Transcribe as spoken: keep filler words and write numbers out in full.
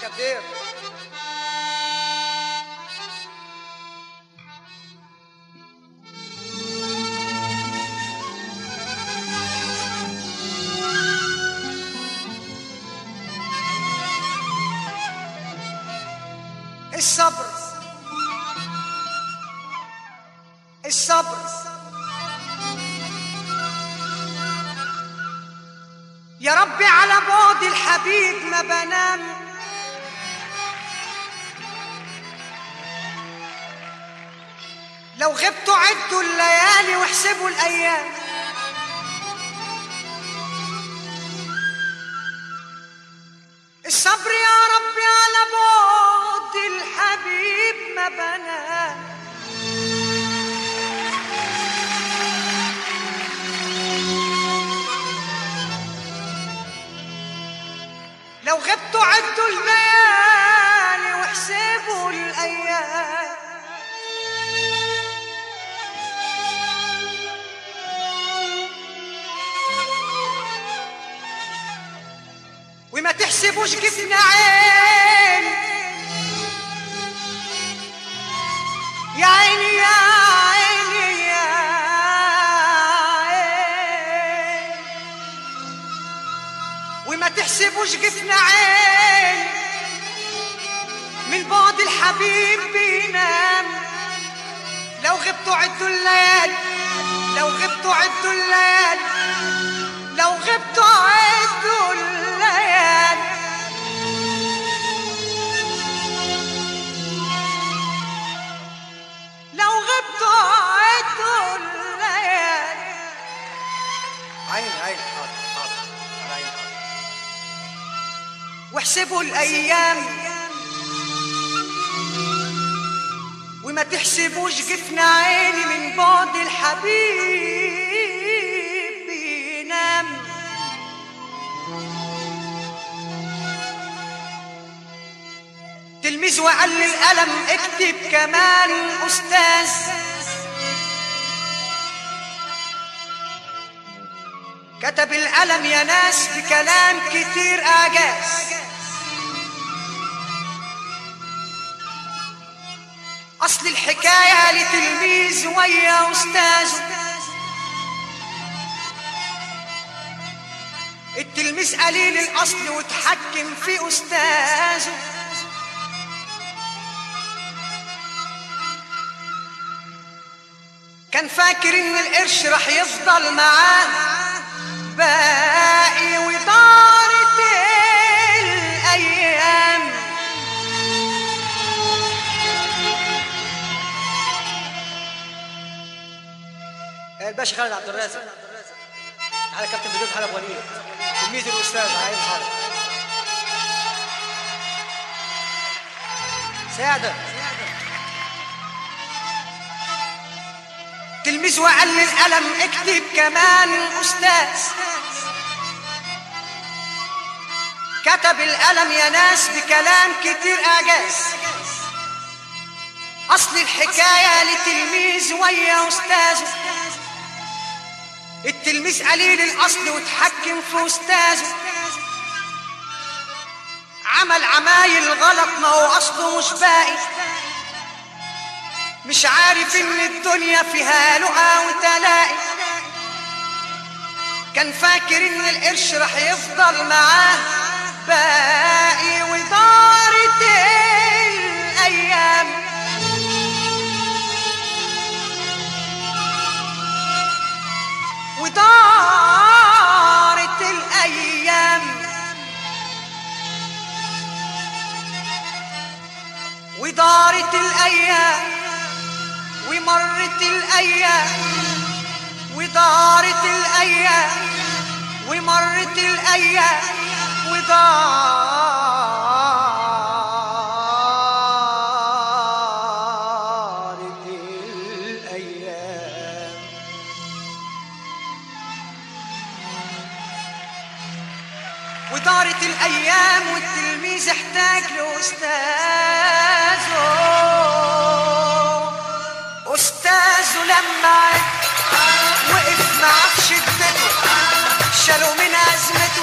كدير. الصبر الصبر يا ربي على بعد الحبيب ما بنام، لو غبتوا عدوا الليالي واحسبوا الايام، الصبر يا ربي على بعد الحبيب ما بنام، لو غبتوا عدوا الليالي واحسبوا الايام، وما تحسبوش جبنا عين يا عيني يا عيني يا عيني، وما تحسبوش جبنا عين من بعد الحبيب بينام، لو غبتوا عدوا الليالي، لو غبتوا عدوا الليالي، لو غبتوا عدوا الليالي، لو غبتوا عدوا الليالي. عين عين حاضر حاضر على عين حاضر. واحسبوا الايام وما تحسبوش جفن عيني من بعد الحبيب بينام، تلميذ وقال للقلم اكتب كمان استاذ، كتب القلم يا ناس بكلام كتير اعجاز، اصل الحكايه لتلميذ ويا استاذه، التلميذ قليل الاصل وتحكم في استاذه، كان فاكر ان القرش رح يفضل معاه باقي ودارت الايام، الباشا خالد عبد الرازق على كابتن بدون حلب وليد تلميذ الاستاذ عايز حلب ساعده، تلميذ وقال للقلم اكتب كمان استاذ، كتب القلم يا ناس بكلام كتير اعجاز، اصل الحكايه لتلميذ ويا استاذه، التلميذ قليل الاصل وتحكم في استاذه، عمل عمايل غلط ما هو اصله مش باقي، مش عارف ان الدنيا فيها لقا وتلاقي، كان فاكر ان القرش رح يفضل معاه باقي ودارت الايام، ودارت الايام، ودارت الايام، ومرت الايام، ودارت الايام، ومرت الايام، ودارت الايام، ودارت الايام، والتلميذ احتاج لاستاذه، استاذه لما وقف معاه في شدته، شالوا من ازمته